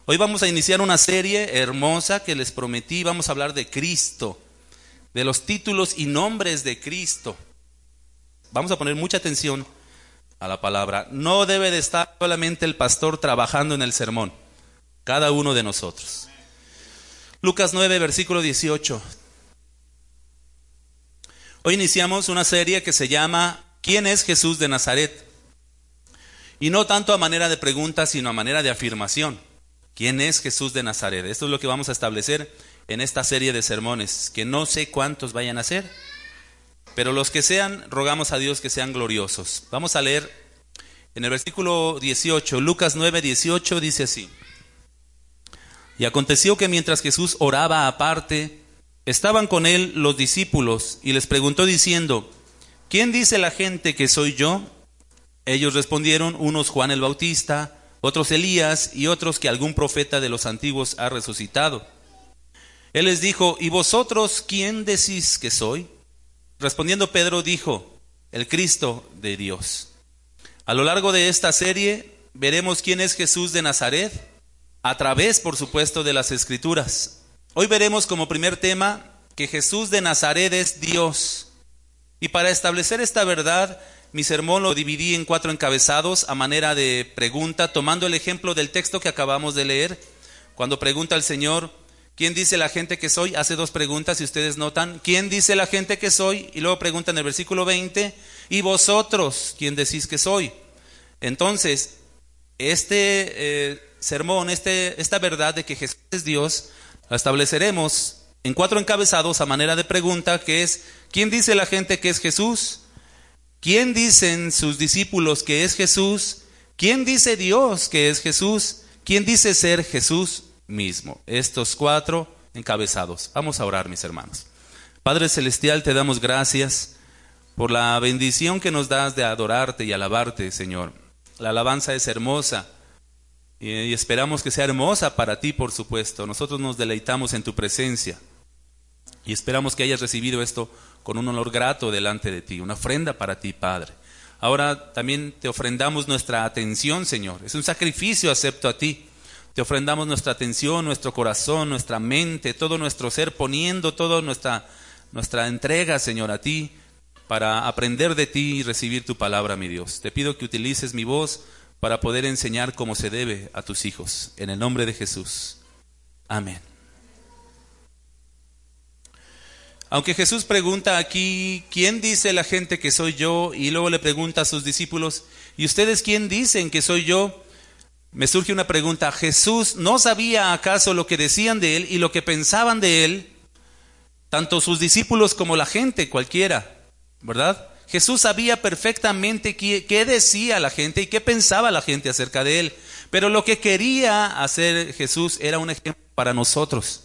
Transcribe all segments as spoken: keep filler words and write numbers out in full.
Hoy vamos a iniciar una serie hermosa que les prometí. Vamos a hablar de Cristo, de los títulos y nombres de Cristo. Vamos a poner mucha atención a la palabra. No debe de estar solamente el pastor trabajando en el sermón, cada uno de nosotros. Lucas nueve, versículo dieciocho. Hoy iniciamos una serie que se llama ¿Quién es Jesús de Nazaret? Y no tanto a manera de pregunta, sino a manera de afirmación. ¿Quién es Jesús de Nazaret? Esto es lo que vamos a establecer en esta serie de sermones, que no sé cuántos vayan a ser, pero los que sean, rogamos a Dios que sean gloriosos. Vamos a leer en el versículo dieciocho, Lucas nueve, dieciocho, dice así. Y aconteció que mientras Jesús oraba aparte, estaban con él los discípulos, y les preguntó diciendo, ¿quién dice la gente que soy yo? Ellos respondieron, unos Juan el Bautista, otros Elías, y otros que algún profeta de los antiguos ha resucitado. Él les dijo, ¿y vosotros quién decís que soy? Respondiendo Pedro dijo, el Cristo de Dios. A lo largo de esta serie veremos quién es Jesús de Nazaret, a través, por supuesto, de las Escrituras. Hoy veremos como primer tema que Jesús de Nazaret es Dios. Y para establecer esta verdad, mi sermón lo dividí en cuatro encabezados a manera de pregunta, tomando el ejemplo del texto que acabamos de leer. Cuando pregunta el Señor, ¿quién dice la gente que soy? Hace dos preguntas, si ustedes notan. ¿Quién dice la gente que soy? Y luego pregunta en el versículo veinte, ¿y vosotros quién decís que soy? Entonces, este eh, sermón, este, esta verdad de que Jesús es Dios, la estableceremos en cuatro encabezados a manera de pregunta, que es, ¿quién dice la gente que es Jesús? ¿Quién dicen sus discípulos que es Jesús? ¿Quién dice Dios que es Jesús? ¿Quién dice ser Jesús mismo? Estos cuatro encabezados. Vamos a orar, mis hermanos. Padre Celestial, te damos gracias por la bendición que nos das de adorarte y alabarte, Señor. La alabanza es hermosa y esperamos que sea hermosa para ti, por supuesto. Nosotros nos deleitamos en tu presencia y esperamos que hayas recibido esto con un olor grato delante de ti, una ofrenda para ti, Padre. Ahora también te ofrendamos nuestra atención, Señor. Es un sacrificio acepto a ti. Te ofrendamos nuestra atención, nuestro corazón, nuestra mente, todo nuestro ser, poniendo toda nuestra, nuestra entrega, Señor, a ti, para aprender de ti y recibir tu palabra, mi Dios. Te pido que utilices mi voz para poder enseñar como se debe a tus hijos. En el nombre de Jesús. Amén. Aunque Jesús pregunta aquí, ¿quién dice la gente que soy yo? Y luego le pregunta a sus discípulos, ¿y ustedes quién dicen que soy yo? Me surge una pregunta, ¿Jesús no sabía acaso lo que decían de él y lo que pensaban de él? Tanto sus discípulos como la gente, cualquiera, ¿verdad? Jesús sabía perfectamente qué, qué decía la gente y qué pensaba la gente acerca de él. Pero lo que quería hacer Jesús era un ejemplo para nosotros,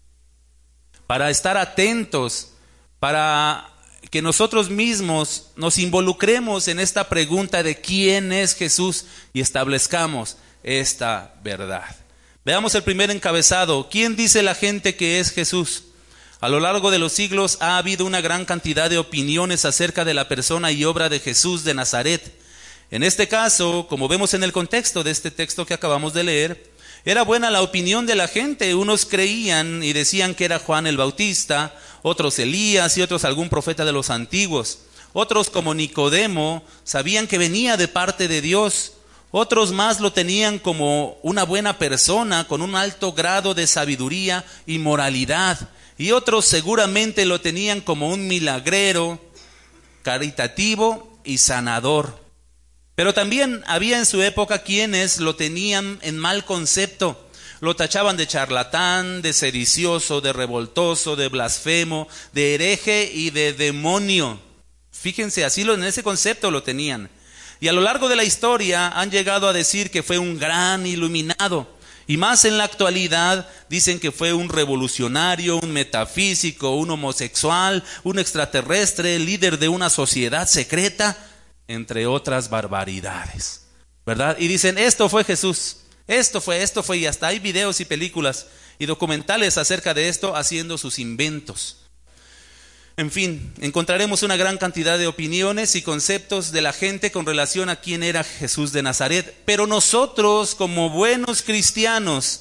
para estar atentos, para que nosotros mismos nos involucremos en esta pregunta de quién es Jesús y establezcamos esta verdad. Veamos el primer encabezado. ¿Quién dice la gente que es Jesús? A lo largo de los siglos ha habido una gran cantidad de opiniones acerca de la persona y obra de Jesús de Nazaret. En este caso, como vemos en el contexto de este texto que acabamos de leer, era buena la opinión de la gente. Unos creían y decían que era Juan el Bautista, otros Elías y otros algún profeta de los antiguos. Otros, como Nicodemo, sabían que venía de parte de Dios. Otros más lo tenían como una buena persona con un alto grado de sabiduría y moralidad. Y otros seguramente lo tenían como un milagrero, caritativo y sanador. Pero también había en su época quienes lo tenían en mal concepto. Lo tachaban de charlatán, de sedicioso, de revoltoso, de blasfemo, de hereje y de demonio. Fíjense, así lo, en ese concepto lo tenían. Y a lo largo de la historia han llegado a decir que fue un gran iluminado. Y más en la actualidad dicen que fue un revolucionario, un metafísico, un homosexual, un extraterrestre, líder de una sociedad secreta, entre otras barbaridades, ¿verdad? Y dicen, esto fue Jesús, esto fue, esto fue, y hasta hay videos y películas y documentales acerca de esto haciendo sus inventos. En fin, encontraremos una gran cantidad de opiniones y conceptos de la gente con relación a quién era Jesús de Nazaret. Pero nosotros, como buenos cristianos,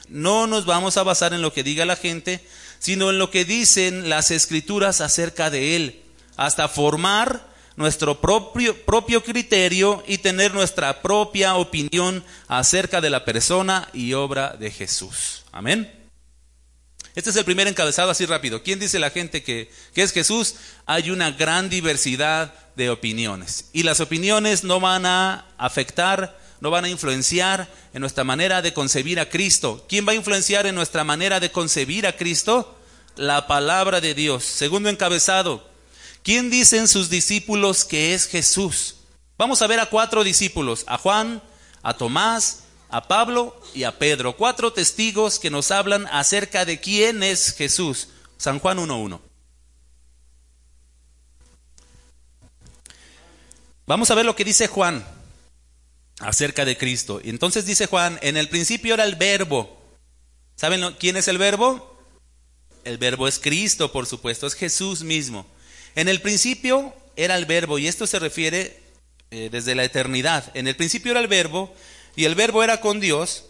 no nos vamos a basar en lo que diga la gente, sino en lo que dicen las Escrituras acerca de Él, hasta formar nuestro propio, propio criterio y tener nuestra propia opinión acerca de la persona y obra de Jesús. Amén. Este es el primer encabezado así rápido. ¿Quién dice la gente que, que es Jesús? Hay una gran diversidad de opiniones. Y las opiniones no van a afectar, no van a influenciar en nuestra manera de concebir a Cristo. ¿Quién va a influenciar en nuestra manera de concebir a Cristo? La palabra de Dios. Segundo encabezado. ¿Quién dicen sus discípulos que es Jesús? Vamos a ver a cuatro discípulos, a Juan, a Tomás, a Pablo y a Pedro. Cuatro testigos que nos hablan acerca de quién es Jesús. San Juan uno uno. Vamos a ver lo que dice Juan acerca de Cristo. Y entonces dice Juan, en el principio era el Verbo. ¿Saben quién es el Verbo? El Verbo es Cristo, por supuesto, es Jesús mismo. En el principio era el Verbo, y esto se refiere eh, desde la eternidad. En el principio era el Verbo, y el Verbo era con Dios,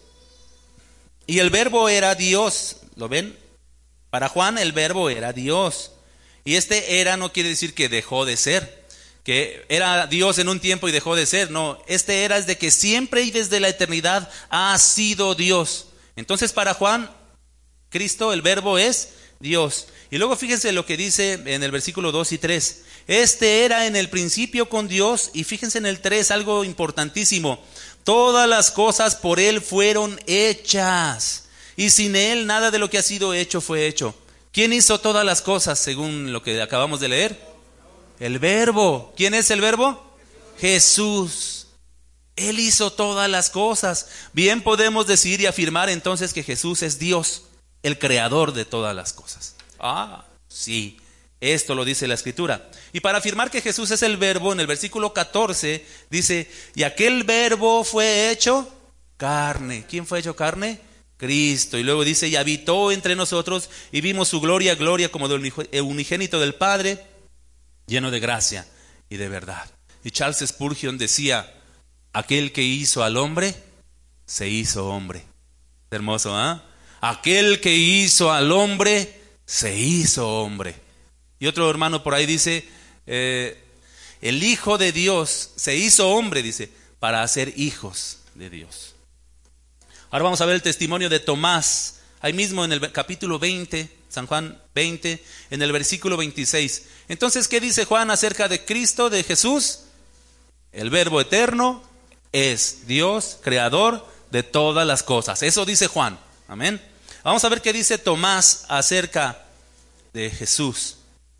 y el Verbo era Dios. ¿Lo ven? Para Juan el Verbo era Dios. Y este era no quiere decir que dejó de ser, que era Dios en un tiempo y dejó de ser. No, este era es de que siempre y desde la eternidad ha sido Dios. Entonces para Juan, Cristo, el Verbo es Dios. Y luego fíjense lo que dice en el versículo dos y tres. Este era en el principio con Dios, y fíjense en el tres, algo importantísimo. Todas las cosas por Él fueron hechas, y sin Él nada de lo que ha sido hecho fue hecho. ¿Quién hizo todas las cosas según lo que acabamos de leer? El Verbo. ¿Quién es el Verbo? Jesús. Él hizo todas las cosas. Bien podemos decir y afirmar entonces que Jesús es Dios, el creador de todas las cosas. Ah, sí, esto lo dice la Escritura. Y para afirmar que Jesús es el Verbo, en el versículo catorce dice, y aquel Verbo fue hecho carne. ¿Quién fue hecho carne? Cristo. Y luego dice, y habitó entre nosotros, y vimos su gloria, gloria como del unigénito del Padre, lleno de gracia y de verdad. Y Charles Spurgeon decía, aquel que hizo al hombre, se hizo hombre. Hermoso, ¿ah? ¿eh? Aquel que hizo al hombre, se hizo hombre. Y otro hermano por ahí dice, eh, el Hijo de Dios se hizo hombre, dice, para hacer hijos de Dios. Ahora vamos a ver el testimonio de Tomás, ahí mismo en el capítulo veinte, San Juan veinte, en el versículo veintiséis. Entonces, ¿qué dice Juan acerca de Cristo, de Jesús? El Verbo eterno es Dios, creador de todas las cosas. Eso dice Juan. Amén. Vamos a ver qué dice Tomás acerca de Jesús.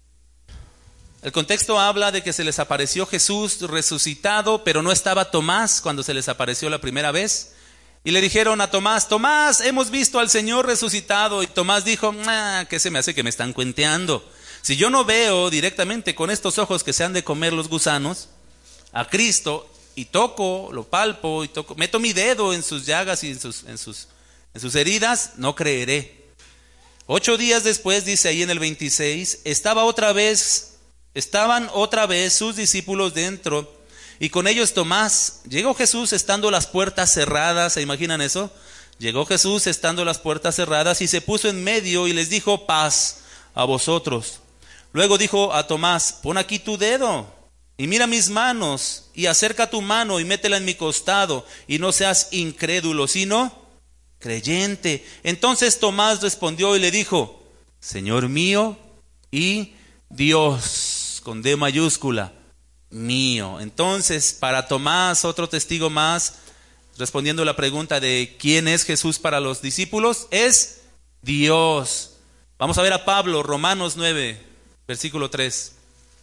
El contexto habla de que se les apareció Jesús resucitado, pero no estaba Tomás cuando se les apareció la primera vez. Y le dijeron a Tomás, Tomás, hemos visto al Señor resucitado. Y Tomás dijo, ah, ¿qué se me hace que me están cuenteando? Si yo no veo directamente con estos ojos que se han de comer los gusanos a Cristo, y toco, lo palpo, y toco, meto mi dedo en sus llagas y en sus, en sus En sus heridas, no creeré. Ocho días después, dice ahí en el veintiséis, estaba otra vez, estaban otra vez sus discípulos dentro, y con ellos Tomás. Llegó Jesús estando las puertas cerradas. ¿Se imaginan eso? Llegó Jesús estando las puertas cerradas, y se puso en medio y les dijo, paz a vosotros. Luego dijo a Tomás, pon aquí tu dedo, y mira mis manos, y acerca tu mano, y métela en mi costado, y no seas incrédulo, sino creyente. Entonces Tomás respondió y le dijo, Señor mío y Dios, con D mayúscula, mío. Entonces, para Tomás, otro testigo más, respondiendo a la pregunta de quién es Jesús para los discípulos, es Dios. Vamos a ver a Pablo, Romanos nueve, versículo tres.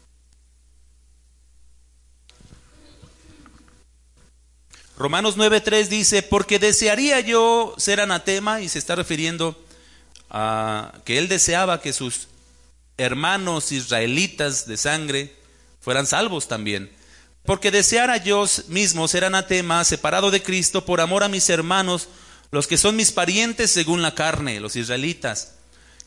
Romanos nueve tres dice, porque desearía yo ser anatema, y se está refiriendo a que él deseaba que sus hermanos israelitas de sangre fueran salvos también. Porque deseara yo mismo ser anatema, separado de Cristo, por amor a mis hermanos, los que son mis parientes según la carne, los israelitas,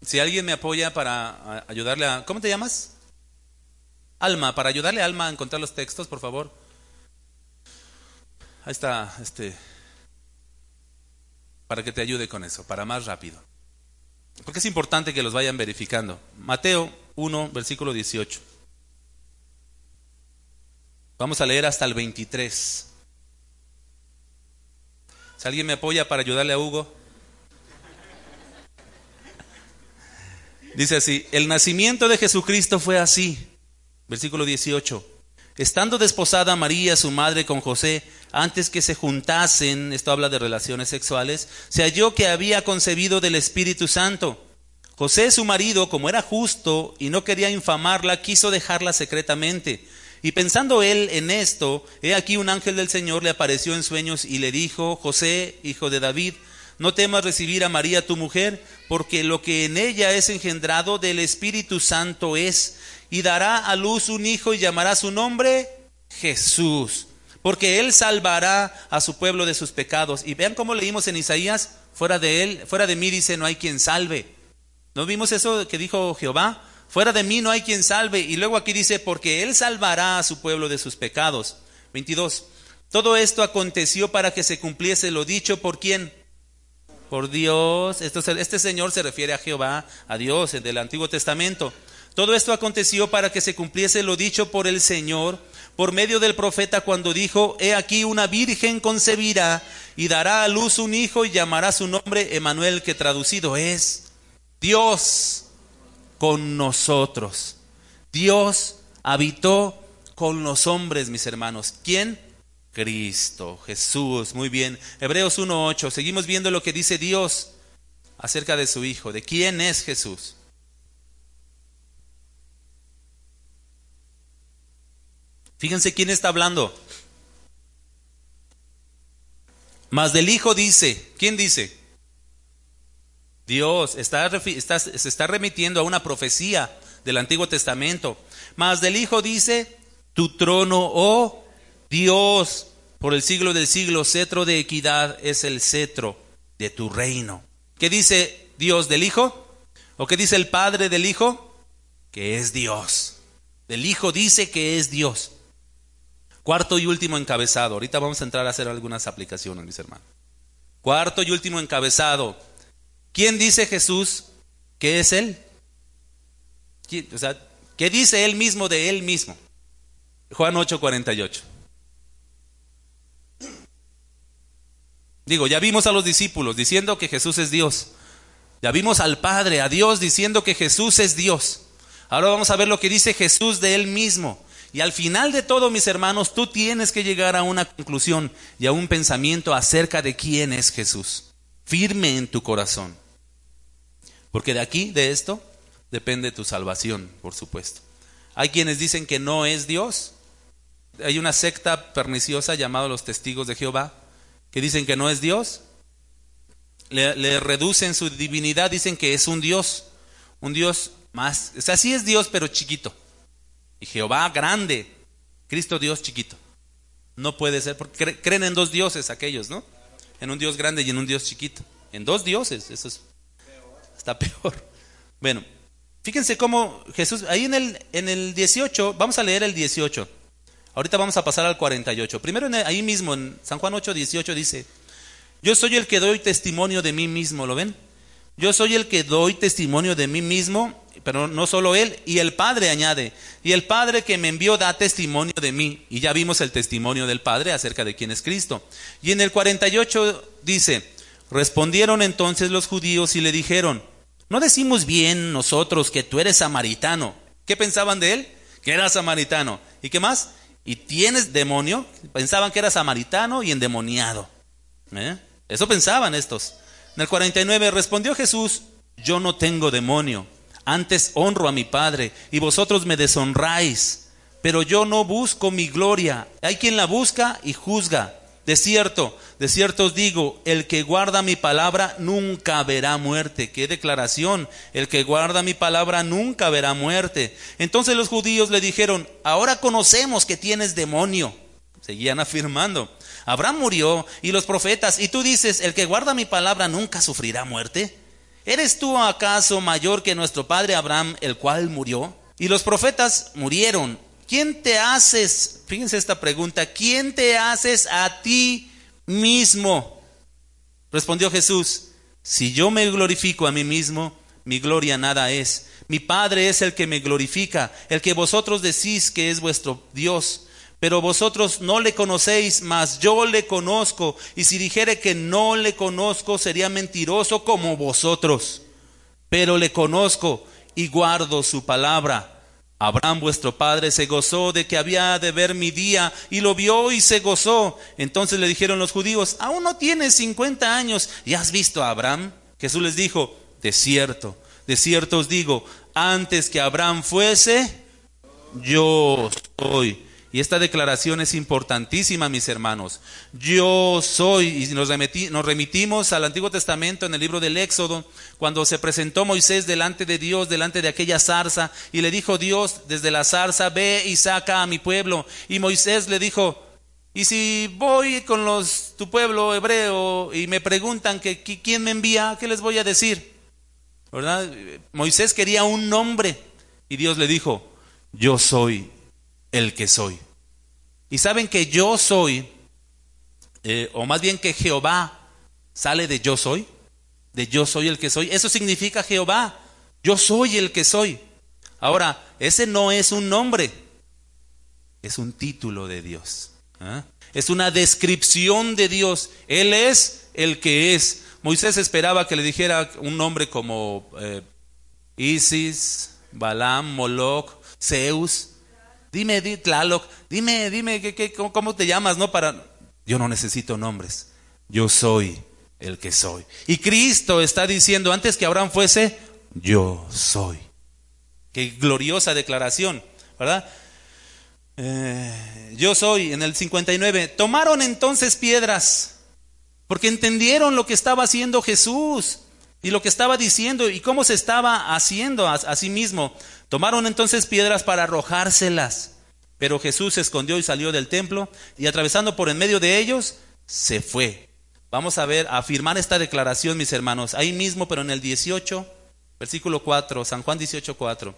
Si alguien me apoya para ayudarle a... ¿Cómo te llamas? Alma, para ayudarle a Alma a encontrar los textos, por favor. Ahí está, este... para que te ayude con eso, para más rápido. Porque es importante que los vayan verificando. Mateo uno, versículo dieciocho. Vamos a leer hasta el veintitrés. Si alguien me apoya para ayudarle a Hugo. Dice así: el nacimiento de Jesucristo fue así. Versículo dieciocho. Estando desposada María, su madre, con José, antes que se juntasen, esto habla de relaciones sexuales, se halló que había concebido del Espíritu Santo. José, su marido, como era justo y no quería infamarla, quiso dejarla secretamente. Y pensando él en esto, he aquí un ángel del Señor le apareció en sueños y le dijo: José, hijo de David, no temas recibir a María tu mujer, porque lo que en ella es engendrado del Espíritu Santo es, y dará a luz un hijo y llamará su nombre Jesús, porque él salvará a su pueblo de sus pecados. Y vean cómo leímos en Isaías: fuera de él, fuera de mí, dice, no hay quien salve. ¿No vimos eso que dijo Jehová? Fuera de mí no hay quien salve. Y luego aquí dice: porque él salvará a su pueblo de sus pecados. veintidós. Todo esto aconteció para que se cumpliese lo dicho por ¿quién? Por Dios. Esto, este Señor se refiere a Jehová, a Dios, del Antiguo Testamento. Todo esto aconteció para que se cumpliese lo dicho por el Señor, por medio del profeta, cuando dijo: he aquí una virgen concebirá y dará a luz un hijo y llamará su nombre Emmanuel, que traducido es Dios con nosotros. Dios habitó con los hombres, mis hermanos. ¿Quién? Cristo, Jesús. Muy bien. Hebreos uno ocho. Seguimos viendo lo que dice Dios acerca de su Hijo. ¿De quién es Jesús? Fíjense quién está hablando. Mas del Hijo dice, ¿quién dice? Dios. Está, está, se está remitiendo a una profecía del Antiguo Testamento. Mas del Hijo dice: tu trono, oh Dios, por el siglo del siglo, cetro de equidad es el cetro de tu reino. ¿Qué dice Dios del Hijo? ¿O qué dice el Padre del Hijo? Que es Dios. Del Hijo dice que es Dios. Cuarto y último encabezado. Ahorita vamos a entrar a hacer algunas aplicaciones, mis hermanos. Cuarto y último encabezado. ¿Quién dice Jesús que es Él? ¿Quién? O sea, ¿qué dice Él mismo de Él mismo? Juan ocho cuarenta y ocho. Digo, ya vimos a los discípulos diciendo que Jesús es Dios. Ya vimos al Padre, a Dios, diciendo que Jesús es Dios. Ahora vamos a ver lo que dice Jesús de Él mismo. Y al final de todo, mis hermanos, tú tienes que llegar a una conclusión y a un pensamiento acerca de quién es Jesús. Firme en tu corazón. Porque de aquí, de esto, depende tu salvación, por supuesto. Hay quienes dicen que no es Dios. Hay una secta perniciosa llamada los Testigos de Jehová, que dicen que no es Dios. Le, le reducen su divinidad, dicen que es un Dios. Un Dios más, o sea, sí es Dios, pero chiquito. Y Jehová grande, Cristo Dios chiquito. No puede ser, porque cre- creen en dos dioses aquellos, ¿no? En un Dios grande y en un Dios chiquito. En dos dioses, eso es, está peor. Bueno, fíjense cómo Jesús, ahí en el, en el dieciocho, vamos a leer el dieciocho. Ahorita vamos a pasar al cuarenta y ocho. Primero en el, ahí mismo, en San Juan ocho dieciocho dice: yo soy el que doy testimonio de mí mismo, ¿lo ven? Yo soy el que doy testimonio de mí mismo. Pero no solo Él, y el Padre añade, y el Padre que me envió da testimonio de mí. Y ya vimos el testimonio del Padre acerca de quién es Cristo. Y en el cuarenta y ocho dice: respondieron entonces los judíos y le dijeron: ¿no decimos bien nosotros que tú eres samaritano? ¿Qué pensaban de Él? Que era samaritano. ¿Y qué más? ¿Y tienes demonio? Pensaban que era samaritano y endemoniado. ¿Eh? Eso pensaban estos. En el cuarenta y nueve respondió Jesús: yo no tengo demonio. Antes honro a mi Padre, y vosotros me deshonráis. Pero yo no busco mi gloria. Hay quien la busca y juzga. De cierto, de cierto os digo, el que guarda mi palabra nunca verá muerte. ¡Qué declaración! El que guarda mi palabra nunca verá muerte. Entonces los judíos le dijeron: ahora conocemos que tienes demonio. Seguían afirmando: Abraham murió y los profetas, y tú dices: el que guarda mi palabra nunca sufrirá muerte. ¿eres tú acaso mayor que nuestro padre Abraham, el cual murió? Y los profetas murieron. ¿Quién te haces? Fíjense esta pregunta. ¿Quién te haces a ti mismo? Respondió Jesús: si yo me glorifico a mí mismo, mi gloria nada es. Mi Padre es el que me glorifica, el que vosotros decís que es vuestro Dios. Pero vosotros no le conocéis, mas yo le conozco. Y si dijere que no le conozco, sería mentiroso como vosotros. Pero le conozco y guardo su palabra. Abraham vuestro padre se gozó de que había de ver mi día, y lo vio y se gozó. Entonces le dijeron los judíos: aún no tienes cincuenta años, ¿y has visto a Abraham? Jesús les dijo: de cierto, de cierto os digo, antes que Abraham fuese, yo soy. Y esta declaración es importantísima, mis hermanos. Yo soy. Y nos, remití, nos remitimos al Antiguo Testamento en el libro del Éxodo, cuando se presentó Moisés delante de Dios, delante de aquella zarza, y le dijo Dios desde la zarza: ve y saca a mi pueblo. Y Moisés le dijo: y si voy con los tu pueblo hebreo y me preguntan que, que quién me envía, ¿qué les voy a decir? ¿Verdad? Moisés quería un nombre, y Dios le dijo: yo soy el que soy. Y saben que yo soy, eh, o más bien que Jehová sale de yo soy, de yo soy el que soy. Eso significa Jehová, yo soy el que soy. Ahora, ese no es un nombre, es un título de Dios, ¿eh? Es una descripción de Dios. Él es el que es. Moisés esperaba que le dijera un nombre como eh, Isis, Balaam, Moloch, Zeus. Dime, di, Tlaloc, dime, dime, ¿qué, qué, cómo, ¿cómo te llamas? No, para... Yo no necesito nombres. Yo soy el que soy. Y Cristo está diciendo: antes que Abraham fuese, yo soy. Qué gloriosa declaración, ¿verdad? Eh, yo soy, en el cincuenta y nueve. Tomaron entonces piedras, porque entendieron lo que estaba haciendo Jesús y lo que estaba diciendo y cómo se estaba haciendo a, a sí mismo. Tomaron entonces piedras para arrojárselas, pero Jesús se escondió y salió del templo, y atravesando por en medio de ellos, se fue. Vamos a ver, a afirmar esta declaración, mis hermanos, ahí mismo, pero en el dieciocho, versículo cuatro, San Juan dieciocho, cuatro.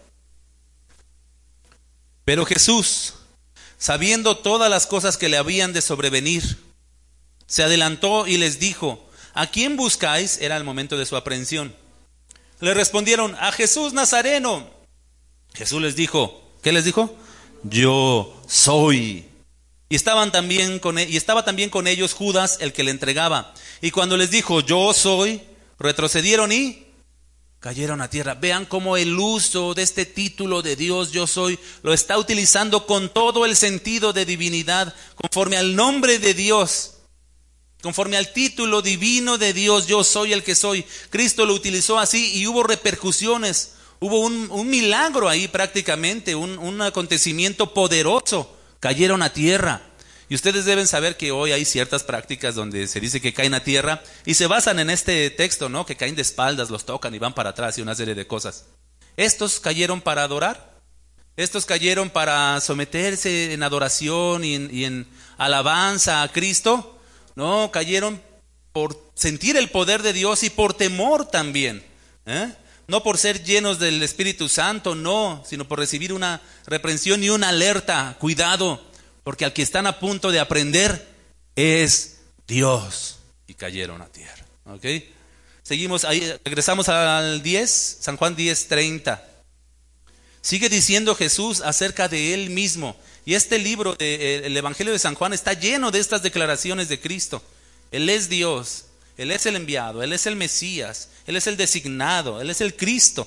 Pero Jesús, sabiendo todas las cosas que le habían de sobrevenir, se adelantó y les dijo: ¿a quién buscáis? Era el momento de su aprehensión. Le respondieron: a Jesús Nazareno. Jesús les dijo, ¿qué les dijo? Yo soy. Y estaban también con y estaba también con ellos Judas, el que le entregaba. Y cuando les dijo: yo soy, retrocedieron y cayeron a tierra. Vean cómo el uso de este título de Dios, yo soy, lo está utilizando con todo el sentido de divinidad, conforme al nombre de Dios, conforme al título divino de Dios, yo soy el que soy. Cristo lo utilizó así y hubo repercusiones. Hubo un, un milagro ahí prácticamente, un, un acontecimiento poderoso. Cayeron a tierra. Y ustedes deben saber que hoy hay ciertas prácticas donde se dice que caen a tierra y se basan en este texto, ¿no? Que caen de espaldas, los tocan y van para atrás y una serie de cosas. Estos cayeron para adorar. Estos cayeron para someterse en adoración y en, y en alabanza a Cristo. No, cayeron por sentir el poder de Dios y por temor también, ¿eh? No por ser llenos del Espíritu Santo, no, sino por recibir una reprensión y una alerta. Cuidado, porque al que están a punto de aprender es Dios. Y cayeron a tierra. ¿Ok? Seguimos ahí, regresamos al diez, San Juan diez, treinta. Sigue diciendo Jesús acerca de Él mismo. Y este libro, de, el Evangelio de San Juan, está lleno de estas declaraciones de Cristo. Él es Dios. Él es el enviado, Él es el Mesías, Él es el designado, Él es el Cristo.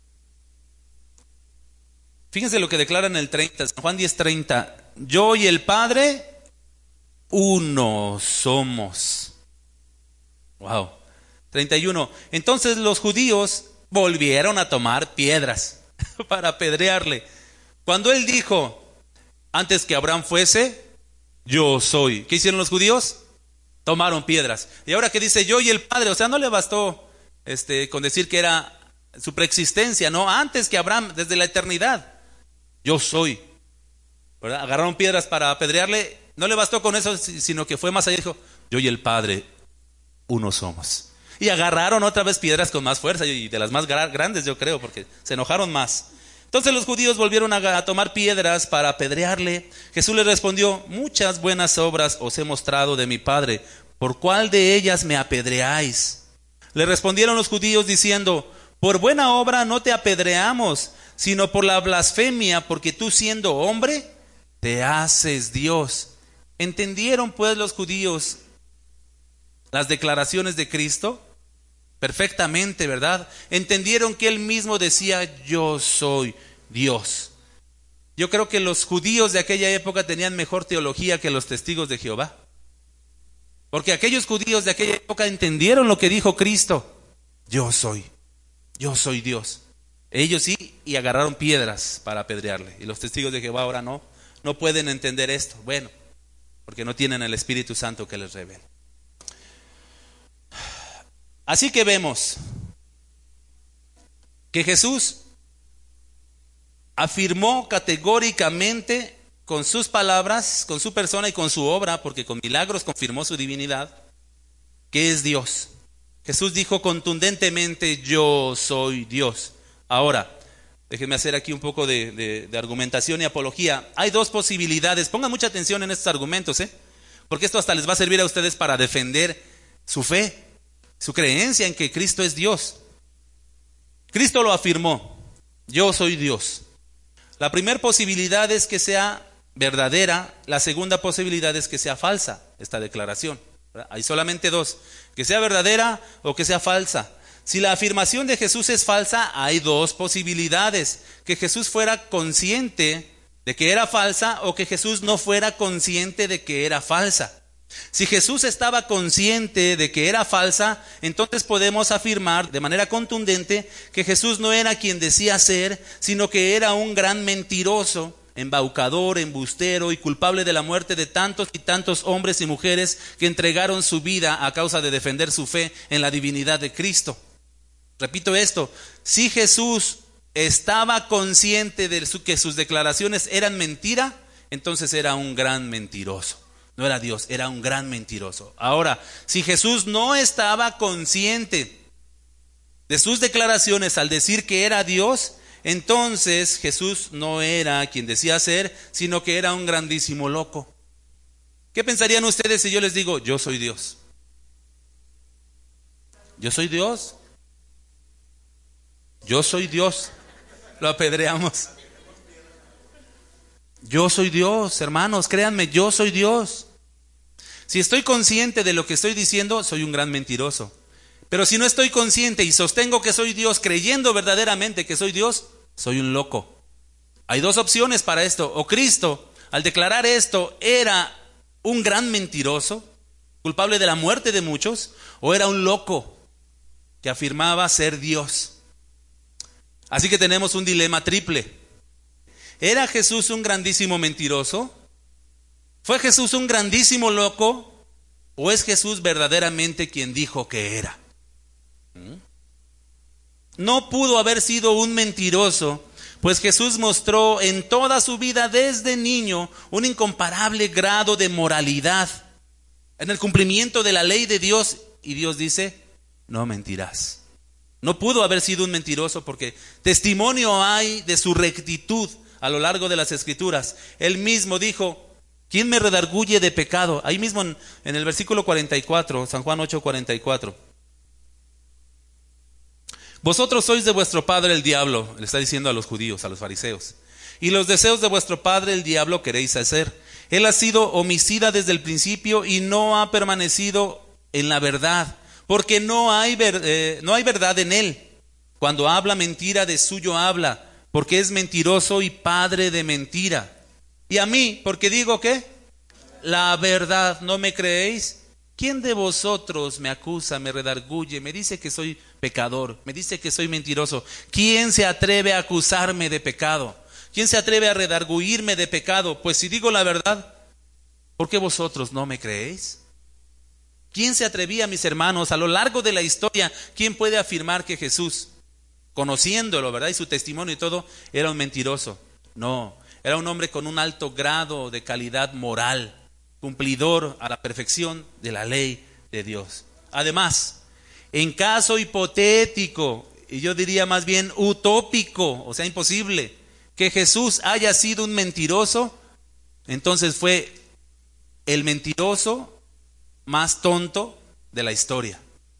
Fíjense lo que declara en el treinta, San Juan diez, treinta. Yo y el Padre, uno somos. Wow. treinta y uno. Entonces los judíos volvieron a tomar piedras para apedrearle. Cuando Él dijo: antes que Abraham fuese, yo soy. ¿Qué hicieron los judíos? Tomaron piedras. Y ahora que dice yo y el Padre, o sea, no le bastó este, con decir que era su preexistencia, no, antes que Abraham, desde la eternidad, yo soy, ¿verdad? Agarraron piedras para apedrearle, no le bastó con eso, sino que fue más allá y dijo: yo y el Padre, uno somos. Y agarraron otra vez piedras con más fuerza, y de las más gra- grandes yo creo, porque se enojaron más. Entonces los judíos volvieron a, a tomar piedras para apedrearle. Jesús les respondió: muchas buenas obras os he mostrado de mi Padre, ¿por cuál de ellas me apedreáis? Le respondieron los judíos diciendo: por buena obra no te apedreamos, sino por la blasfemia, porque tú siendo hombre, te haces Dios. ¿Entendieron pues los judíos las declaraciones de Cristo? Perfectamente, ¿verdad? Entendieron que Él mismo decía: yo soy Dios. Yo creo que los judíos de aquella época tenían mejor teología que los testigos de Jehová. Porque aquellos judíos de aquella época entendieron lo que dijo Cristo: yo soy, yo soy Dios. Ellos sí, y agarraron piedras para apedrearle. Y los testigos de Jehová ahora no, no pueden entender esto. Bueno, porque no tienen el Espíritu Santo que les revela. Así que vemos que Jesús afirmó categóricamente con sus palabras, con su persona y con su obra, porque con milagros confirmó su divinidad, que es Dios. Jesús dijo contundentemente: yo soy Dios. Ahora, déjenme hacer aquí un poco de, de, de argumentación y apología. Hay dos posibilidades. Pongan mucha atención en estos argumentos, ¿eh? Porque esto hasta les va a servir a ustedes para defender su fe, su creencia en que Cristo es Dios. Cristo lo afirmó: yo soy Dios. La primera posibilidad es que sea verdadera, la segunda posibilidad es que sea falsa esta declaración. ¿Verdad? Hay solamente dos: que sea verdadera o que sea falsa. Si la afirmación de Jesús es falsa, hay dos posibilidades: que Jesús fuera consciente de que era falsa, o que Jesús no fuera consciente de que era falsa. Si Jesús estaba consciente de que era falsa, entonces podemos afirmar de manera contundente que Jesús no era quien decía ser, sino que era un gran mentiroso, embaucador, embustero y culpable de la muerte de tantos y tantos hombres y mujeres que entregaron su vida a causa de defender su fe en la divinidad de Cristo. Repito esto: si Jesús estaba consciente de que sus declaraciones eran mentira, entonces era un gran mentiroso. No era Dios, era un gran mentiroso. Ahora, si Jesús no estaba consciente de sus declaraciones al decir que era Dios, entonces Jesús no era quien decía ser, sino que era un grandísimo loco. ¿Qué pensarían ustedes si yo les digo: yo soy Dios? ¿Yo soy Dios? Yo soy Dios. Lo apedreamos. Yo soy Dios, hermanos, créanme, yo soy Dios. Si estoy consciente de lo que estoy diciendo, soy un gran mentiroso. Pero si no estoy consciente y sostengo que soy Dios, creyendo verdaderamente que soy Dios, soy un loco. Hay dos opciones para esto: o Cristo, al declarar esto, era un gran mentiroso, culpable de la muerte de muchos, o era un loco que afirmaba ser Dios. Así que tenemos un dilema triple. ¿Era Jesús un grandísimo mentiroso? ¿Fue Jesús un grandísimo loco? ¿O es Jesús verdaderamente quien dijo que era? No pudo haber sido un mentiroso, pues Jesús mostró en toda su vida desde niño un incomparable grado de moralidad en el cumplimiento de la ley de Dios. Y Dios dice: no mentirás. No pudo haber sido un mentiroso, porque testimonio hay de su rectitud a lo largo de las Escrituras. Él mismo dijo: ¿quién me redarguye de pecado? Ahí mismo en, en el versículo cuarenta y cuatro, San Juan ocho, cuarenta y cuatro. Vosotros sois de vuestro padre el diablo, le está diciendo a los judíos, a los fariseos, y los deseos de vuestro padre el diablo queréis hacer. Él ha sido homicida desde el principio y no ha permanecido en la verdad, porque no hay, ver, eh, no hay verdad en él. Cuando habla mentira, de suyo habla, porque es mentiroso y padre de mentira. Y a mí, porque digo ¿qué? La verdad. ¿No me creéis? ¿Quién de vosotros me acusa, me redarguye, me dice que soy pecador, me dice que soy mentiroso? ¿Quién se atreve a acusarme de pecado? ¿Quién se atreve a redarguirme de pecado? Pues si digo la verdad, ¿por qué vosotros no me creéis? ¿Quién se atrevía, mis hermanos, a lo largo de la historia? ¿Quién puede afirmar que Jesús, conociéndolo, verdad, y su testimonio y todo, era un mentiroso? No, era un hombre con un alto grado de calidad moral, cumplidor a la perfección de la ley de Dios. Además, En caso hipotético, y yo diría más bien utópico, o sea, imposible, que Jesús haya sido un mentiroso, entonces fue el mentiroso más tonto de la historia.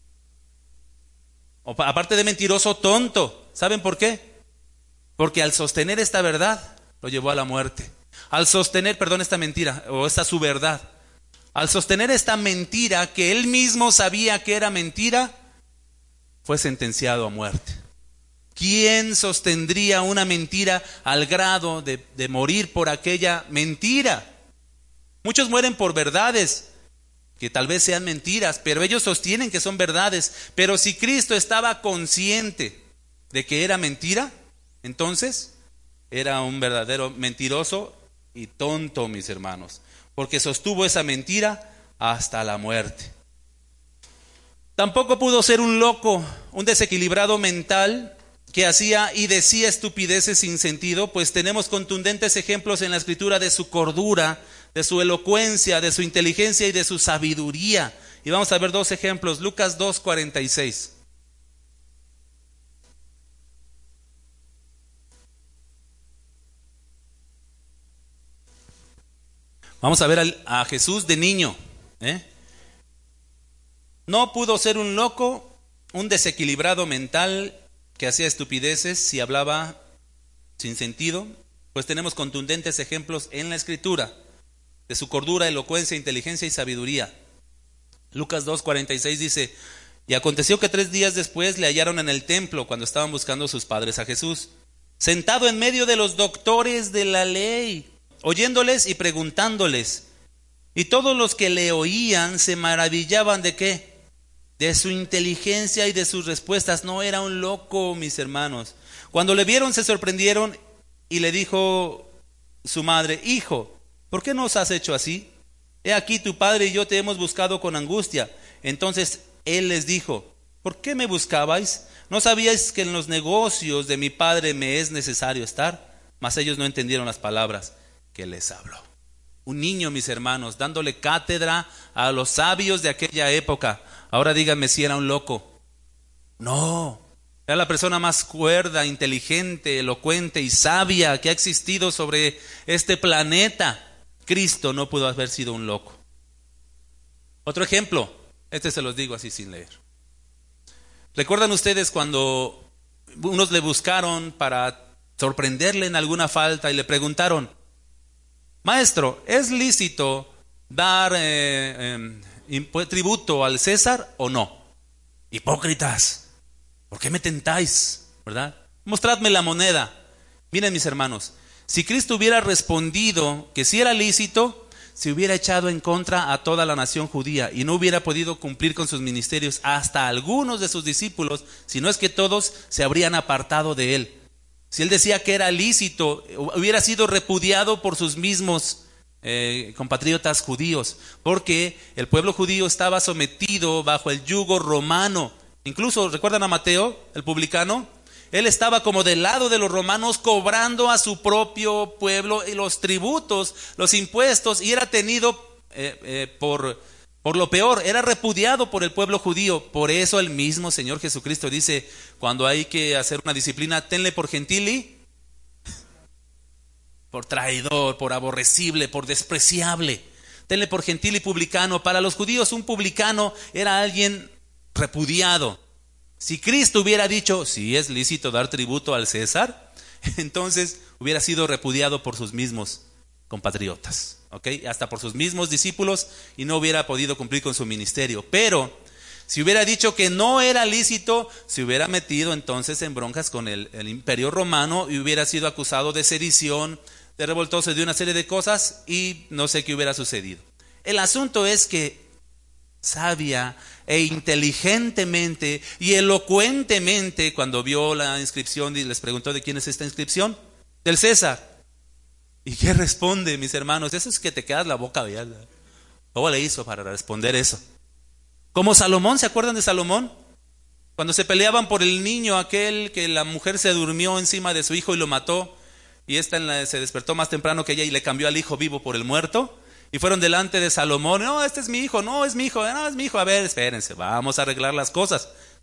O, aparte de mentiroso, tonto. ¿Saben por qué? Porque al sostener esta verdad, lo llevó a la muerte. Al sostener, perdón, esta mentira, o esta su verdad. Al sostener esta mentira, que él mismo sabía que era mentira, fue sentenciado a muerte. ¿Quién sostendría una mentira al grado de, de morir por aquella mentira? Muchos mueren por verdades que tal vez sean mentiras, pero ellos sostienen que son verdades. Pero si Cristo estaba consciente de que era mentira, entonces era un verdadero mentiroso y tonto, mis hermanos, porque sostuvo esa mentira hasta la muerte. Tampoco pudo ser un loco, un desequilibrado mental que hacía y decía estupideces sin sentido, pues tenemos contundentes ejemplos en la Escritura de su cordura, de su elocuencia, de su inteligencia y de su sabiduría. Y vamos a ver dos ejemplos. Lucas dos, cuarenta y seis. Vamos a ver al, a Jesús de niño, ¿eh? No pudo ser un loco, un desequilibrado mental que hacía estupideces si hablaba sin sentido, pues tenemos contundentes ejemplos en la Escritura de su cordura, elocuencia, inteligencia y sabiduría. Lucas dos, cuarenta y seis dice: y aconteció que tres días después le hallaron en el templo, cuando estaban buscando sus padres a Jesús, sentado en medio de los doctores de la ley, oyéndoles y preguntándoles. Y todos los que le oían se maravillaban ¿de qué? De su inteligencia y de sus respuestas. No era un loco, mis hermanos. Cuando le vieron se sorprendieron y le dijo su madre: hijo, ¿por qué nos has hecho así? He aquí tu padre y yo te hemos buscado con angustia. Entonces él les dijo: ¿por qué me buscabais? ¿No sabíais que en los negocios de mi padre me es necesario estar? Mas ellos no entendieron las palabras que les habló. Un niño, mis hermanos, dándole cátedra a los sabios de aquella época. Ahora díganme si era un loco. No, era la persona más cuerda, inteligente, elocuente y sabia que ha existido sobre este planeta. Cristo no pudo haber sido un loco. Otro ejemplo, este se los digo así sin leer. ¿Recuerdan ustedes cuando unos le buscaron para sorprenderle en alguna falta y le preguntaron: maestro, ¿es lícito dar eh, eh, tributo al César o no? Hipócritas, ¿por qué me tentáis? ¿Verdad? Mostradme la moneda. Miren, mis hermanos, si Cristo hubiera respondido que sí era lícito, se hubiera echado en contra a toda la nación judía y no hubiera podido cumplir con sus ministerios. Hasta algunos de sus discípulos, si no es que todos, se habrían apartado de él. Si él decía que era lícito, hubiera sido repudiado por sus mismos eh, compatriotas judíos, porque el pueblo judío estaba sometido bajo el yugo romano. Incluso, ¿recuerdan a Mateo, el publicano? Él estaba como del lado de los romanos, cobrando a su propio pueblo los tributos, los impuestos, y era tenido eh, eh, por, por lo peor, era repudiado por el pueblo judío. Por eso el mismo Señor Jesucristo dice: cuando hay que hacer una disciplina, tenle por gentil y por traidor, por aborrecible, por despreciable. Tenle por gentil y publicano. Para los judíos un publicano era alguien repudiado. Si Cristo hubiera dicho: si es lícito dar tributo al César, entonces hubiera sido repudiado por sus mismos compatriotas, ¿ok? Hasta por sus mismos discípulos, y no hubiera podido cumplir con su ministerio. Pero si hubiera dicho que no era lícito, se hubiera metido entonces en broncas con el, el imperio romano y hubiera sido acusado de sedición, de revoltoso, de una serie de cosas, y no sé qué hubiera sucedido. El asunto es que sabia e inteligentemente y elocuentemente, cuando vio la inscripción y les preguntó: ¿de quién es esta inscripción? Del César. ¿Y qué responde, mis hermanos? Eso es que te quedas la boca abierta. ¿Cómo le hizo para responder eso? Como Salomón, ¿se acuerdan de Salomón? Cuando se peleaban por el niño aquel que la mujer se durmió encima de su hijo y lo mató, y esta en la, se despertó más temprano que ella y le cambió al hijo vivo por el muerto. Y fueron delante de Salomón: no, este es mi hijo, no, es mi hijo, no, es mi hijo. A ver, espérense, vamos a arreglar las cosas.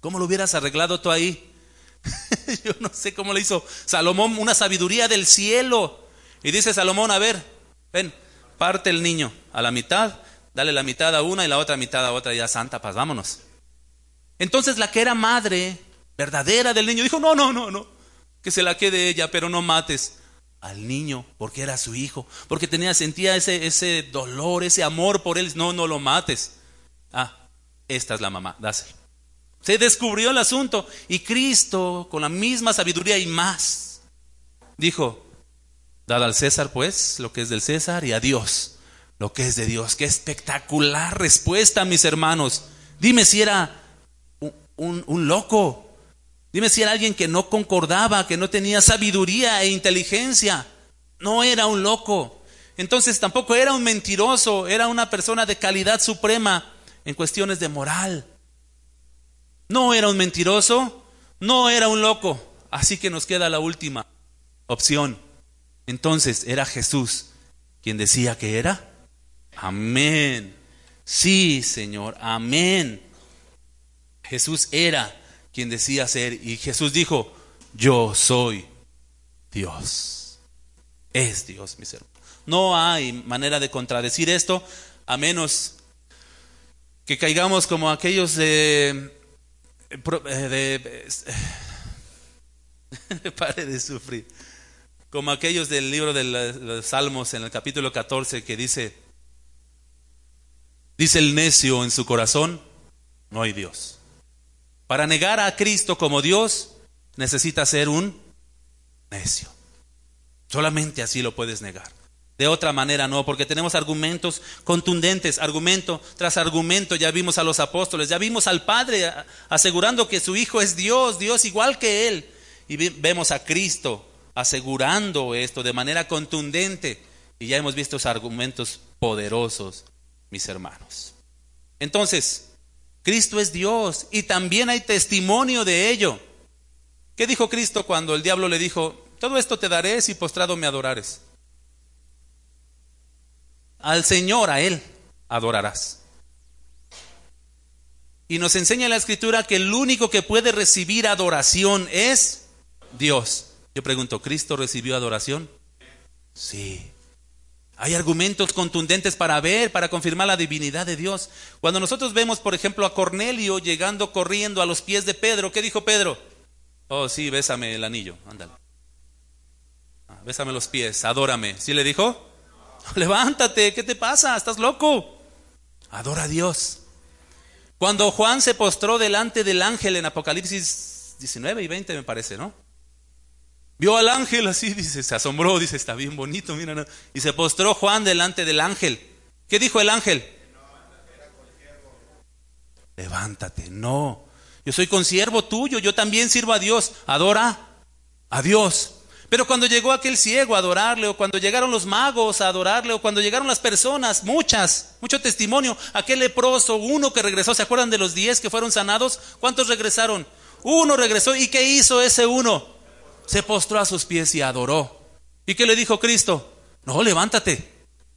¿Cómo lo hubieras arreglado tú ahí? Yo no sé cómo lo hizo Salomón, una sabiduría del cielo. Y dice Salomón, a ver, ven, parte el niño a la mitad, dale la mitad a una y la otra mitad a otra, y ya santa paz, vámonos. Entonces la que era madre verdadera del niño dijo, no, no, no, no, que se la quede ella, pero no mates al niño, porque era su hijo, porque tenía, sentía ese, ese dolor, ese amor por él. No, no lo mates. Ah, esta es la mamá, dáselo. Se descubrió el asunto, y Cristo, con la misma sabiduría y más, dijo, dad al César pues lo que es del César, y a Dios lo que es de Dios. Qué espectacular respuesta, mis hermanos. Dime si era un, un, un loco. Dime si era alguien que no concordaba, que no tenía sabiduría e inteligencia. No era un loco. Entonces tampoco era un mentiroso, era una persona de calidad suprema en cuestiones de moral. No era un mentiroso, no era un loco. Así que nos queda la última opción. Entonces, ¿era Jesús quien decía que era? Amén. Sí, Señor, amén. Jesús era quien decía ser, y Jesús dijo, yo soy Dios. Es Dios, mis hermanos. No hay manera de contradecir esto, a menos que caigamos como aquellos de... de, de pare de sufrir. Como aquellos del libro de los Salmos en el capítulo catorce que dice, dice el necio en su corazón, no hay Dios. Para negar a Cristo como Dios, necesita ser un necio. Solamente así lo puedes negar. De otra manera no, porque tenemos argumentos contundentes, argumento tras argumento. Ya vimos a los apóstoles, ya vimos al Padre asegurando que su Hijo es Dios, Dios igual que Él. Y vemos a Cristo asegurando esto de manera contundente, y ya hemos visto esos argumentos poderosos, mis hermanos. Entonces, Cristo es Dios, y también hay testimonio de ello. ¿Qué dijo Cristo cuando el diablo le dijo, todo esto te daré si postrado me adorares? Al Señor, a Él, adorarás. Y nos enseña la Escritura que el único que puede recibir adoración es Dios. Yo pregunto, ¿Cristo recibió adoración? Sí. Hay argumentos contundentes para ver, para confirmar la divinidad de Dios. Cuando nosotros vemos, por ejemplo, a Cornelio llegando corriendo a los pies de Pedro, ¿qué dijo Pedro? Oh, sí, bésame el anillo, ándale. Ah, bésame los pies, adórame. ¿Sí le dijo? Levántate, ¿qué te pasa? ¿Estás loco? Adora a Dios. Cuando Juan se postró delante del ángel en Apocalipsis diecinueve y veinte, me parece, ¿no? Vio al ángel así, dice, se asombró, dice, está bien bonito, mira, ¿no? Y se postró Juan delante del ángel. ¿Qué dijo el ángel? Levántate, no. Yo soy consiervo tuyo, yo también sirvo a Dios. Adora a Dios. Pero cuando llegó aquel ciego a adorarle, o cuando llegaron los magos a adorarle, o cuando llegaron las personas, muchas, mucho testimonio, aquel leproso, uno que regresó, ¿se acuerdan de los diez que fueron sanados? ¿Cuántos regresaron? Uno regresó, ¿y qué hizo ese uno? Se postró a sus pies y adoró. ¿Y qué le dijo Cristo? No, levántate.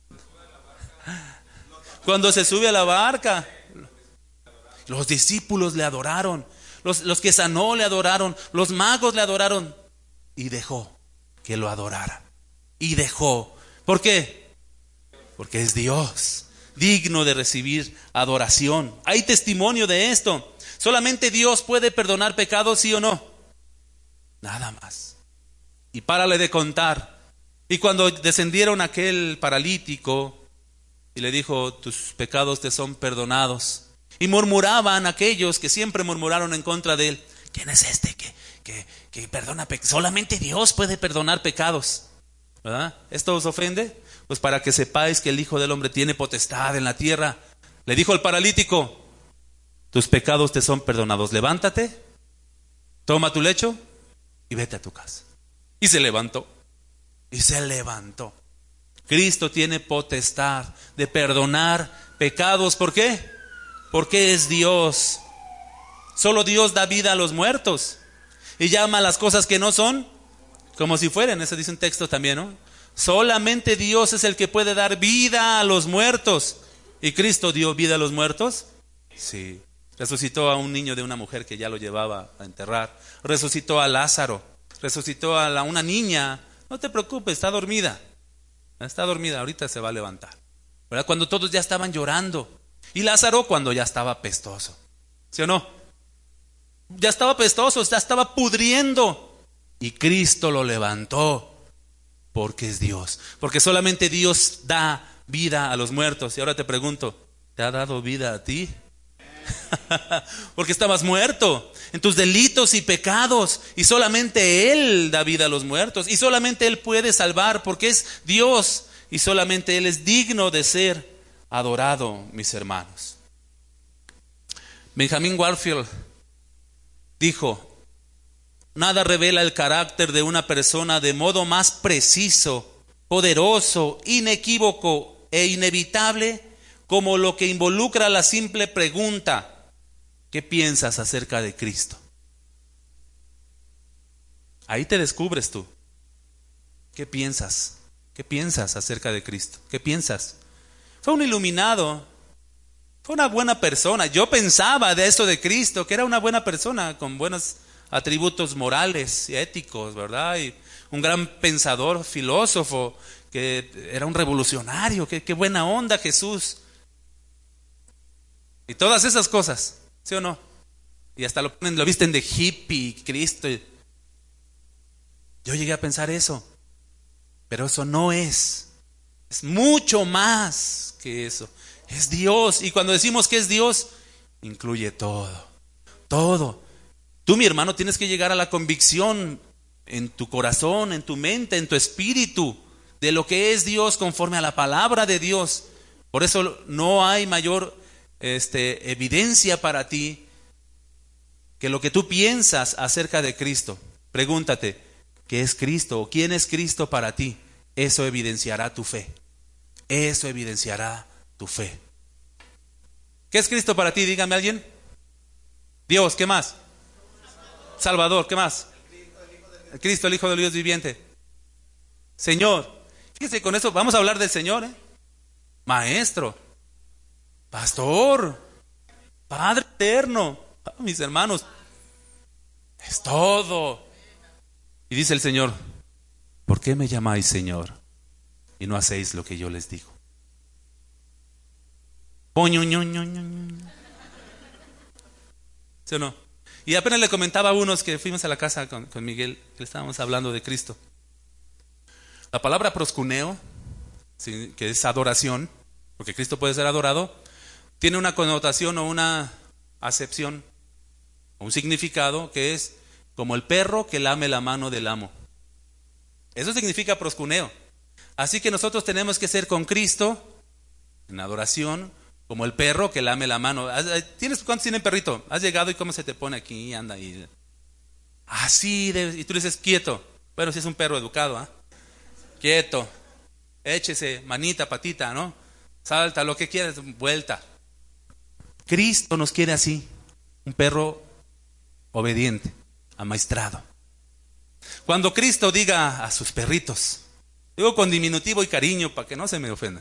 Cuando se sube a la barca, los discípulos le adoraron, los, los que sanó le adoraron, los magos le adoraron, y dejó que lo adorara. Y dejó. ¿Por qué? Porque es Dios, digno de recibir adoración. Hay testimonio de esto. Solamente Dios puede perdonar pecados, ¿sí o no? Nada más. Y párale de contar. Y cuando descendieron aquel paralítico y le dijo, tus pecados te son perdonados, y murmuraban aquellos que siempre murmuraron en contra de él, ¿quién es este que, que, que perdona pecados? Solamente Dios puede perdonar pecados, ¿verdad? ¿Esto os ofende? Pues para que sepáis que el Hijo del Hombre tiene potestad en la tierra. Le dijo al paralítico, tus pecados te son perdonados, levántate, toma tu lecho y vete a tu casa. Y se levantó. Y se levantó. Cristo tiene potestad de perdonar pecados. ¿Por qué? Porque es Dios. Solo Dios da vida a los muertos y llama a las cosas que no son como si fueran. Eso dice un texto también, ¿no? Solamente Dios es el que puede dar vida a los muertos. ¿Y Cristo dio vida a los muertos? Sí. Resucitó a un niño de una mujer que ya lo llevaba a enterrar. Resucitó a Lázaro. Resucitó a la, una niña. No te preocupes, está dormida. Está dormida, ahorita se va a levantar. ¿Verdad? Cuando todos ya estaban llorando. Y Lázaro cuando ya estaba pestoso. ¿Sí o no? Ya estaba pestoso, ya estaba pudriendo. Y Cristo lo levantó. Porque es Dios. Porque solamente Dios da vida a los muertos. Y ahora te pregunto, ¿te ha dado vida a ti? Porque estabas muerto en tus delitos y pecados, y solamente Él da vida a los muertos, y solamente Él puede salvar, porque es Dios, y solamente Él es digno de ser adorado, mis hermanos. Benjamin Warfield dijo: nada revela el carácter de una persona de modo más preciso, poderoso, inequívoco e inevitable como lo que involucra la simple pregunta: ¿qué piensas acerca de Cristo? Ahí te descubres tú. ¿Qué piensas? ¿Qué piensas acerca de Cristo? ¿Qué piensas? Fue un iluminado, fue una buena persona. Yo pensaba de esto de Cristo, que era una buena persona con buenos atributos morales y éticos, ¿verdad? Y un gran pensador, filósofo, que era un revolucionario. Qué, qué buena onda Jesús. Y todas esas cosas, ¿sí o no? Y hasta lo ponen, lo visten de hippie, Cristo. Yo llegué a pensar eso, pero eso no es. Es mucho más que eso. Es Dios. Y cuando decimos que es Dios, incluye todo. Todo. Tú, mi hermano, tienes que llegar a la convicción en tu corazón, en tu mente, en tu espíritu, de lo que es Dios conforme a la palabra de Dios. Por eso no hay mayor este, evidencia para ti que lo que tú piensas acerca de Cristo. Pregúntate, ¿qué es Cristo? ¿O quién es Cristo para ti? Eso evidenciará tu fe. Eso evidenciará tu fe. ¿Qué es Cristo para ti? Dígame alguien. Dios, ¿qué más? Salvador, ¿qué más? Cristo, el Hijo del Dios viviente. Señor. Fíjense, con eso vamos a hablar del Señor, ¿eh? Maestro, pastor, Padre eterno. Oh, mis hermanos, es todo. Y dice el Señor: ¿por qué me llamáis Señor y no hacéis lo que yo les digo? ¿Sí o no? Y apenas le comentaba a unos que fuimos a la casa con, con Miguel, que le estábamos hablando de Cristo. La palabra proscuneo, ¿sí?, que es adoración, porque Cristo puede ser adorado, tiene una connotación o una acepción, o un significado que es como el perro que lame la mano del amo. Eso significa proscuneo. Así que nosotros tenemos que ser con Cristo en adoración, como el perro que lame la mano. ¿Tienes, ¿Cuántos tienen perrito? ¿Has llegado y cómo se te pone aquí y anda ahí? Así, de, y tú le dices quieto. Bueno, si es un perro educado, ¿ah? ¿eh? Quieto, échese, manita, patita, ¿no? Salta, lo que quieras, vuelta. Cristo nos quiere así, un perro obediente, amaestrado. Cuando Cristo diga a sus perritos, digo con diminutivo y cariño para que no se me ofenda.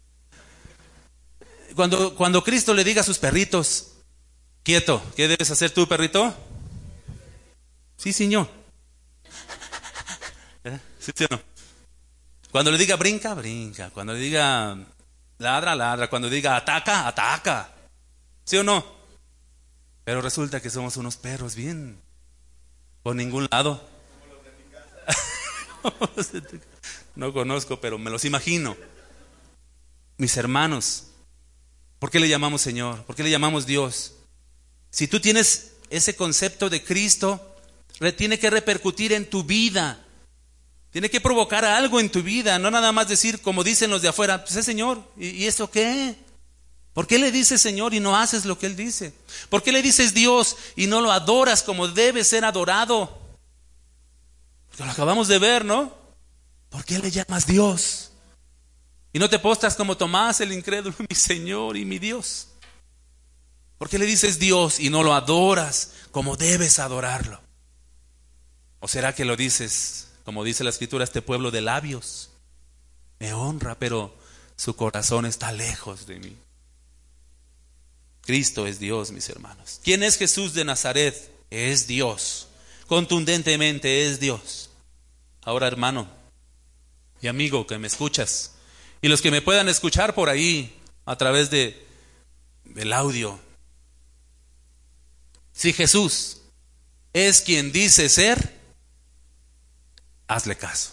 Cuando, cuando Cristo le diga a sus perritos, quieto, ¿qué debes hacer tú, perrito? Sí, señor. ¿Eh? ¿Sí, sí o no? Cuando le diga brinca, brinca. Cuando le diga ladra, ladra. Cuando le diga ataca, ataca. ¿Sí o no? Pero resulta que somos unos perros bien por ningún lado. No conozco, pero me los imagino. Mis hermanos, ¿por qué le llamamos Señor? ¿Por qué le llamamos Dios? Si tú tienes ese concepto de Cristo, tiene que repercutir en tu vida. Tiene que provocar algo en tu vida, no nada más decir como dicen los de afuera, pues es Señor, ¿y, y eso qué? ¿Por qué le dices Señor y no haces lo que Él dice? ¿Por qué le dices Dios y no lo adoras como debe ser adorado? Porque lo acabamos de ver, ¿no? ¿Por qué le llamas Dios? Y no te postras como Tomás el incrédulo, mi Señor y mi Dios. ¿Por qué le dices Dios y no lo adoras como debes adorarlo? ¿O será que lo dices, como dice la Escritura, este pueblo de labios me honra, pero su corazón está lejos de mí? Cristo es Dios, mis hermanos. ¿Quién es Jesús de Nazaret? Es Dios. Contundentemente es Dios. Ahora, hermano y amigo que me escuchas, y los que me puedan escuchar por ahí a través de, del audio, si Jesús es quien dice ser, hazle caso.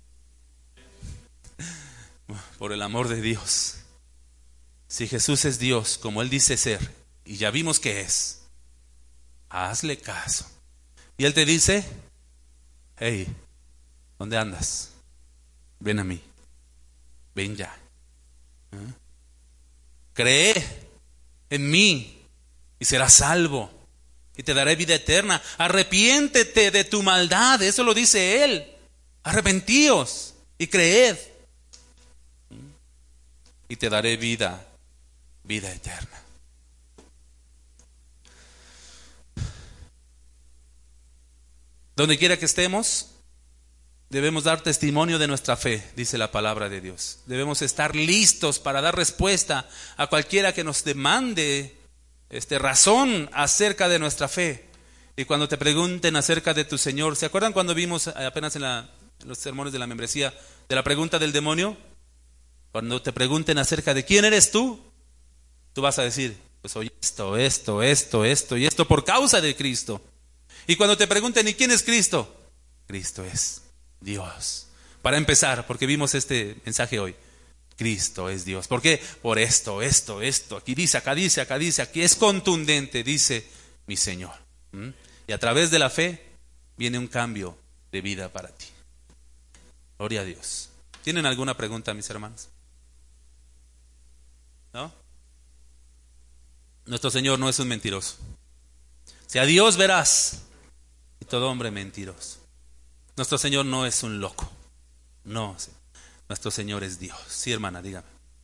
Por el amor de Dios. Si Jesús es Dios, como Él dice ser, y ya vimos que es, hazle caso. Y Él te dice, hey, ¿dónde andas? Ven a mí. Ven ya. ¿Eh? Cree en mí y serás salvo. Y te daré vida eterna. Arrepiéntete de tu maldad. Eso lo dice Él. Arrepentíos y creed. Y te daré vida, vida eterna. Donde quiera que estemos, debemos dar testimonio de nuestra fe, dice la palabra de Dios. Debemos estar listos para dar respuesta a cualquiera que nos demande este, razón acerca de nuestra fe. Y cuando te pregunten acerca de tu Señor, ¿se acuerdan cuando vimos apenas en, la, en los sermones de la membresía de la pregunta del demonio? Cuando te pregunten acerca de quién eres tú, tú vas a decir, pues oye, esto, esto, esto, esto y esto por causa de Cristo. Y cuando te pregunten, ¿y quién es Cristo? Cristo es Dios. Para empezar, porque vimos este mensaje hoy, Cristo es Dios. ¿Por qué? Por esto, esto, esto. Aquí dice, acá dice, acá dice, aquí es contundente, dice mi Señor. ¿Mm? Y a través de la fe viene un cambio de vida para ti. Gloria a Dios. ¿Tienen alguna pregunta, mis hermanos? ¿No? Nuestro Señor no es un mentiroso. Si a Dios verás, y todo hombre mentiroso. Nuestro Señor no es un loco. No, nuestro Señor es Dios. Sí, hermana, dígame.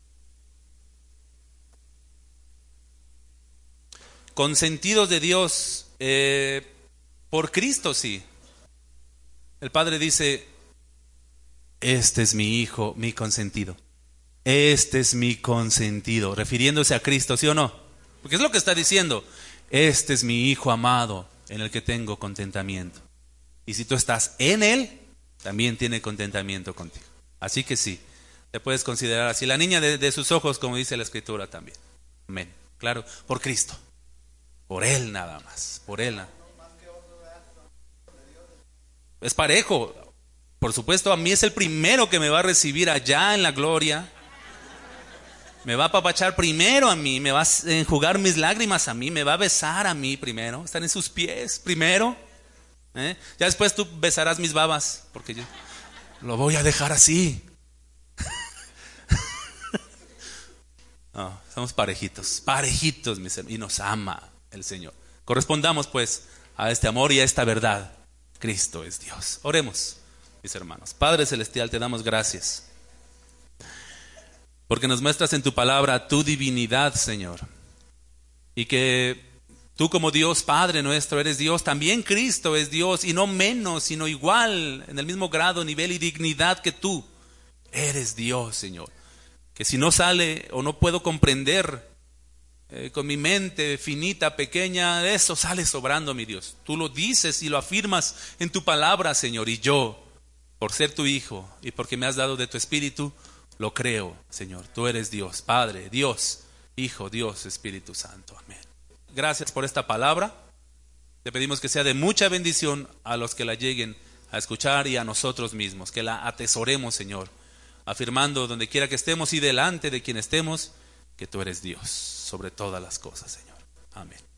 Consentidos de Dios eh, por Cristo, sí. El Padre dice, este es mi Hijo, mi consentido. Este es mi consentido, refiriéndose a Cristo, ¿sí o no? Porque es lo que está diciendo. Este es mi Hijo amado, en el que tengo contentamiento. Y si tú estás en Él, también tiene contentamiento contigo. Así que sí, te puedes considerar así. La niña de, de sus ojos, como dice la Escritura también. Amén. Claro, por Cristo. Por Él nada más. Por Él nada. Es parejo. Por supuesto, a mí es el primero que me va a recibir allá en la gloria. Me va a apapachar primero a mí, me va a enjugar mis lágrimas a mí, me va a besar a mí primero, estar en sus pies primero. ¿Eh? Ya después tú besarás mis babas, porque yo lo voy a dejar así. No, somos parejitos, parejitos, mis hermanos, y nos ama el Señor. Correspondamos pues a este amor y a esta verdad. Cristo es Dios. Oremos, mis hermanos. Padre Celestial, te damos gracias. Porque nos muestras en tu palabra tu divinidad, Señor. Y que tú como Dios Padre nuestro eres Dios, también Cristo es Dios, y no menos, sino igual, en el mismo grado, nivel y dignidad que tú. Eres Dios, Señor. Que si no sale o no puedo comprender eh, con mi mente finita, pequeña, eso sale sobrando, mi Dios. Tú lo dices y lo afirmas en tu palabra, Señor. Y yo, por ser tu Hijo y porque me has dado de tu Espíritu, lo creo, Señor. Tú eres Dios, Padre, Dios, Hijo, Dios, Espíritu Santo. Amén. Gracias por esta palabra. Te pedimos que sea de mucha bendición a los que la lleguen a escuchar y a nosotros mismos. Que la atesoremos, Señor, afirmando donde quiera que estemos y delante de quien estemos, que tú eres Dios sobre todas las cosas, Señor. Amén.